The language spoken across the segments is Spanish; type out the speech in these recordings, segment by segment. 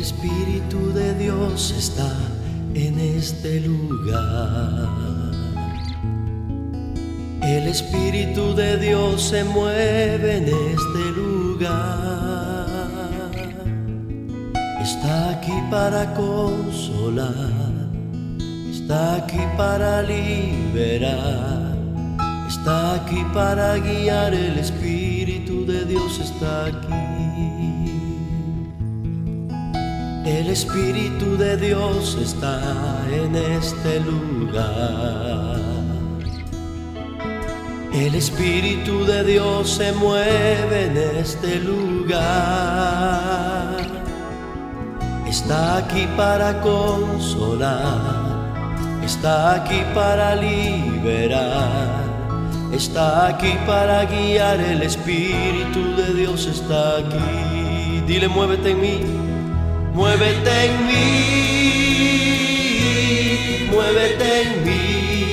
Espíritu de Dios está en este lugar. El Espíritu de Dios se mueve en este lugar. Está aquí para consolar, está aquí para liberar, está aquí para guiar. El Espíritu de Dios está aquí. El Espíritu de Dios está en este lugar. El Espíritu de Dios se mueve en este lugar. Está aquí para consolar, está aquí para liberar, está aquí para guiar. El Espíritu de Dios está aquí. Dile: muévete en mí. Muévete en mí, muévete en mí.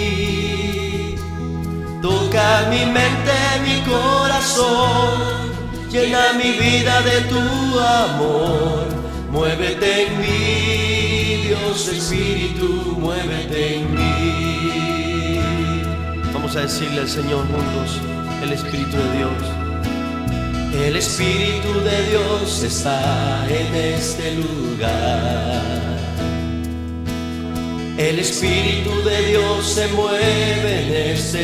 Toca mi mente, mi corazón, llena mi vida de tu amor. Muévete en mí, Dios Espíritu, muévete en mí. Vamos a decirle al Señor juntos: el Espíritu de Dios. El Espíritu de Dios está en este lugar. El Espíritu de Dios se mueve en este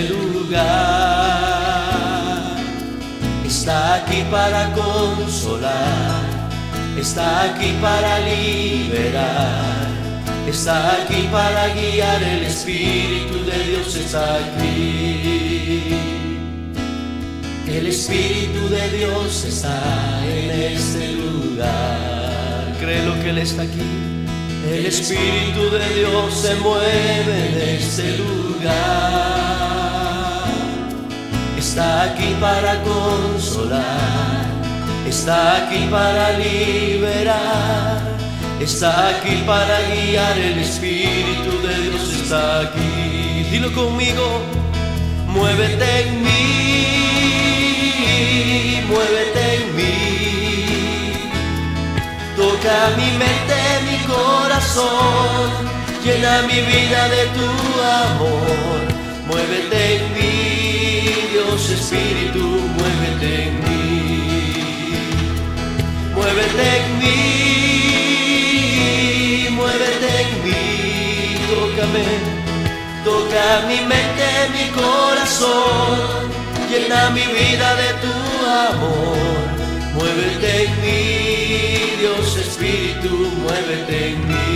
lugar. Está aquí para consolar, está aquí para liberar, está aquí para guiar. El Espíritu de Dios está aquí. El Espíritu de Dios está en este lugar. Créelo que Él está aquí. El Espíritu de Dios se mueve en este lugar. Está aquí para consolar, está aquí para liberar, está aquí para guiar. El Espíritu de Dios está aquí. Dilo conmigo: muévete en mí, muévete en mí. Toca mi mente, mi corazón, llena mi vida de tu amor. Muévete en mí, Dios Espíritu, muévete en mí. Muévete en mí, muévete en mí. Tócame, toca mi mente, mi corazón, llena mi vida de tu amor. Muévete en mí, Dios Espíritu, muévete en mí.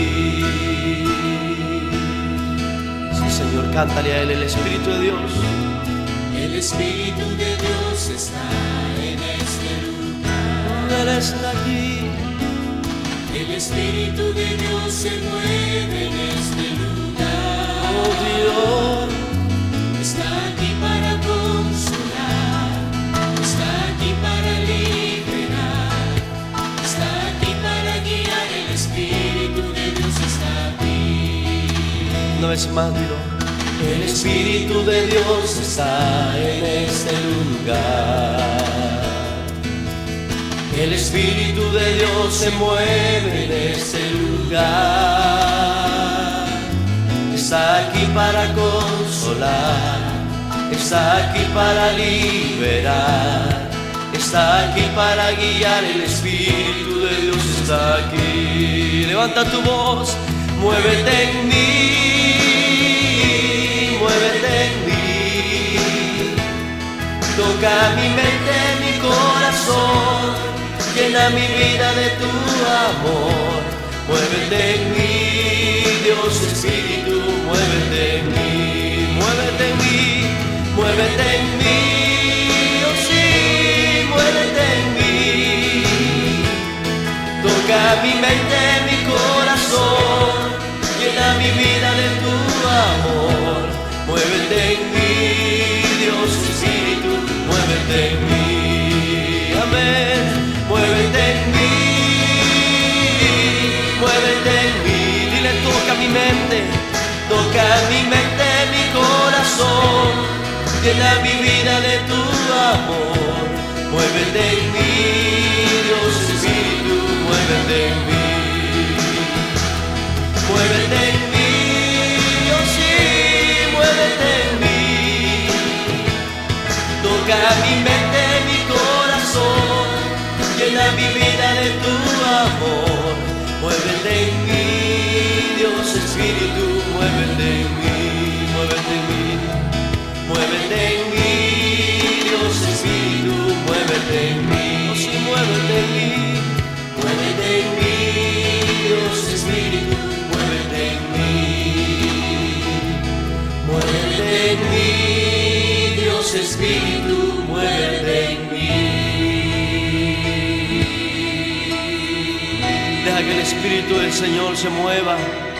Sí, Señor, cántale a Él: el Espíritu de Dios. El Espíritu de Dios está en este lugar. Él está aquí. El Espíritu de Dios se mueve en este lugar. Oh Dios, está aquí para consolar, está aquí para liberar, está aquí para guiar. El Espíritu de Dios está aquí. una vez más dilo: el Espíritu de Dios está en este lugar. El Espíritu de Dios se mueve en este lugar. Está aquí para consolar, está aquí para liberar, está aquí para guiar. El Espíritu de Dios está aquí. Levanta tu voz: muévete en mí, muévete en mí. Toca mi mente, mi corazón, llena mi vida de tu amor. Muévete en mí, Dios Espíritu, muévete en mí. Muévete en mí, muévete en mí. Oh sí, muévete en mí. Toca mi mente, mi corazón, llena mi vida de tu amor. Muévete en mí, Dios Espíritu, muévete en mí. Amén. Muévete en mí, muévete en mí. Dile: toca mi mente, toca mi mente, mi corazón, llena mi vida de tu amor. Muévete en mí, Dios Espíritu, muévete en mí. vida de tu amor. Muévete en mí, Dios Espíritu, muévete en mí, muévete en mí, muévete en mí, Dios Espíritu, muévete en mí, oh sí, muévete en mí, muévete en mí, Dios Espíritu, muévete en mí, muévete en mí, Dios Espíritu, muévete en mí. Deja que el Espíritu del Señor se mueva.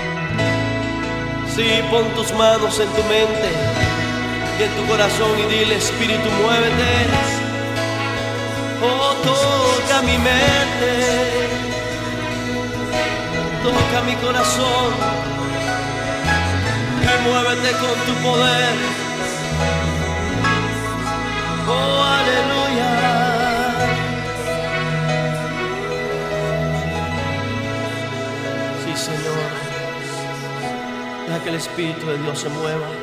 Sí, pon tus manos en tu mente y en tu corazón y dile: Espíritu, muévete. Oh, toca mi mente, toca mi corazón y muévete con tu poder. Oh, aleluya. Sí, Señor. Deja que el Espíritu de Dios se mueva.